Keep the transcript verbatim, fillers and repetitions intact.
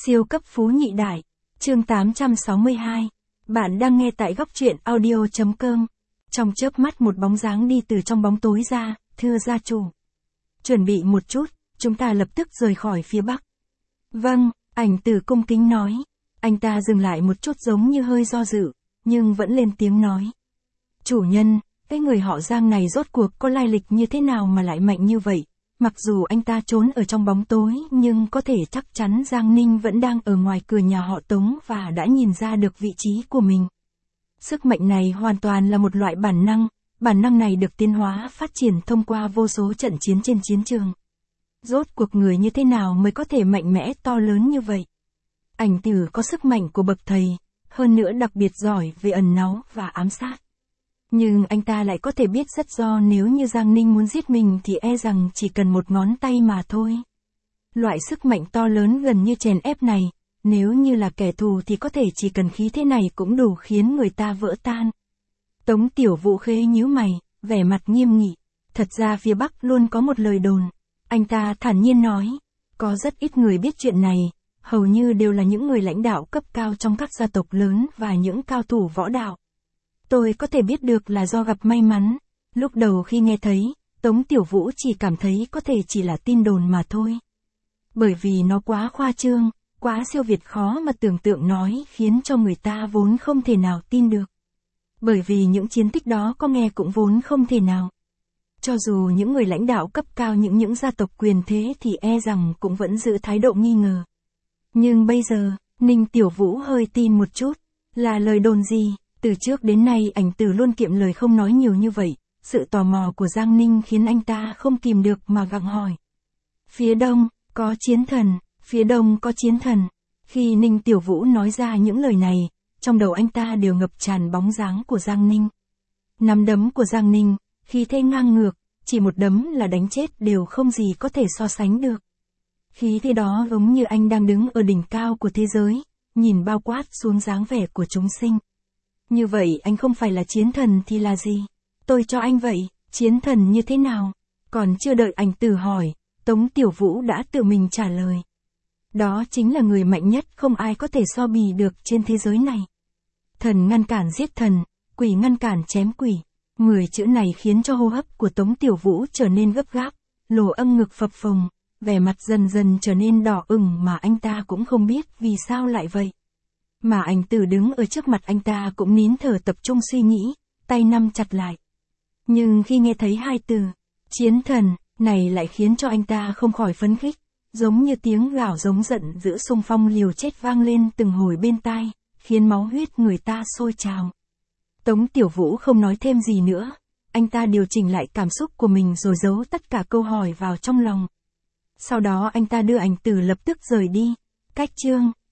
Siêu cấp phú nhị đại, chương tám trăm sáu mươi hai. Bạn đang nghe tại góc truyện audio chấm com. Trong chớp mắt một bóng dáng đi từ trong bóng tối ra, thưa gia chủ. Chuẩn bị một chút, chúng ta lập tức rời khỏi phía bắc. Vâng, Ảnh Tử cung kính nói. Anh ta dừng lại một chút giống như hơi do dự, nhưng vẫn lên tiếng nói. Chủ nhân, cái người họ Giang này rốt cuộc có lai lịch như thế nào mà lại mạnh như vậy? Mặc dù anh ta trốn ở trong bóng tối nhưng có thể chắc chắn Giang Ninh vẫn đang ở ngoài cửa nhà họ Tống và đã nhìn ra được vị trí của mình. Sức mạnh này hoàn toàn là một loại bản năng, bản năng này được tiến hóa phát triển thông qua vô số trận chiến trên chiến trường. Rốt cuộc người như thế nào mới có thể mạnh mẽ to lớn như vậy? Ảnh Tử có sức mạnh của bậc thầy, hơn nữa đặc biệt giỏi về ẩn náu và ám sát. Nhưng anh ta lại có thể biết rất rõ nếu như Giang Ninh muốn giết mình thì e rằng chỉ cần một ngón tay mà thôi. Loại sức mạnh to lớn gần như chèn ép này, nếu như là kẻ thù thì có thể chỉ cần khí thế này cũng đủ khiến người ta vỡ tan. Tống Tiểu Vũ khẽ nhíu mày, vẻ mặt nghiêm nghị. Thật ra phía Bắc luôn có một lời đồn. Anh ta thản nhiên nói, có rất ít người biết chuyện này, hầu như đều là những người lãnh đạo cấp cao trong các gia tộc lớn và những cao thủ võ đạo. Tôi có thể biết được là do gặp may mắn. Lúc đầu khi nghe thấy, Tống Tiểu Vũ chỉ cảm thấy có thể chỉ là tin đồn mà thôi. Bởi vì nó quá khoa trương, quá siêu việt khó mà tưởng tượng nói khiến cho người ta vốn không thể nào tin được. Bởi vì những chiến tích đó có nghe cũng vốn không thể nào. Cho dù những người lãnh đạo cấp cao những những gia tộc quyền thế thì e rằng cũng vẫn giữ thái độ nghi ngờ. Nhưng bây giờ, Ninh Tiểu Vũ hơi tin một chút. Là lời đồn gì? Từ trước đến nay Ảnh Tử luôn kiệm lời không nói nhiều như vậy, sự tò mò của Giang Ninh khiến anh ta không kìm được mà gặng hỏi. Phía đông, có chiến thần, phía đông có chiến thần. Khi Ninh Tiểu Vũ nói ra những lời này, trong đầu anh ta đều ngập tràn bóng dáng của Giang Ninh. Nắm đấm của Giang Ninh, khí thế ngang ngược, chỉ một đấm là đánh chết đều không gì có thể so sánh được. Khí thế đó giống như anh đang đứng ở đỉnh cao của thế giới, nhìn bao quát xuống dáng vẻ của chúng sinh. Như vậy anh không phải là chiến thần thì là gì? Tôi cho anh vậy, chiến thần như thế nào? Còn chưa đợi Ảnh Tử hỏi, Tống Tiểu Vũ đã tự mình trả lời. Đó chính là người mạnh nhất không ai có thể so bì được trên thế giới này. Thần ngăn cản giết thần, quỷ ngăn cản chém quỷ. Mười chữ này khiến cho hô hấp của Tống Tiểu Vũ trở nên gấp gáp, lỗ âm ngực phập phồng, vẻ mặt dần dần trở nên đỏ ửng mà anh ta cũng không biết vì sao lại vậy. Mà Ảnh Tử đứng ở trước mặt anh ta cũng nín thở tập trung suy nghĩ, tay nắm chặt lại. Nhưng khi nghe thấy hai từ, chiến thần, này lại khiến cho anh ta không khỏi phấn khích, giống như tiếng gào giống giận dữ xung phong liều chết vang lên từng hồi bên tai, khiến máu huyết người ta sôi trào. Tống Tiểu Vũ không nói thêm gì nữa, anh ta điều chỉnh lại cảm xúc của mình rồi giấu tất cả câu hỏi vào trong lòng. Sau đó anh ta đưa Ảnh Tử lập tức rời đi. Cách chương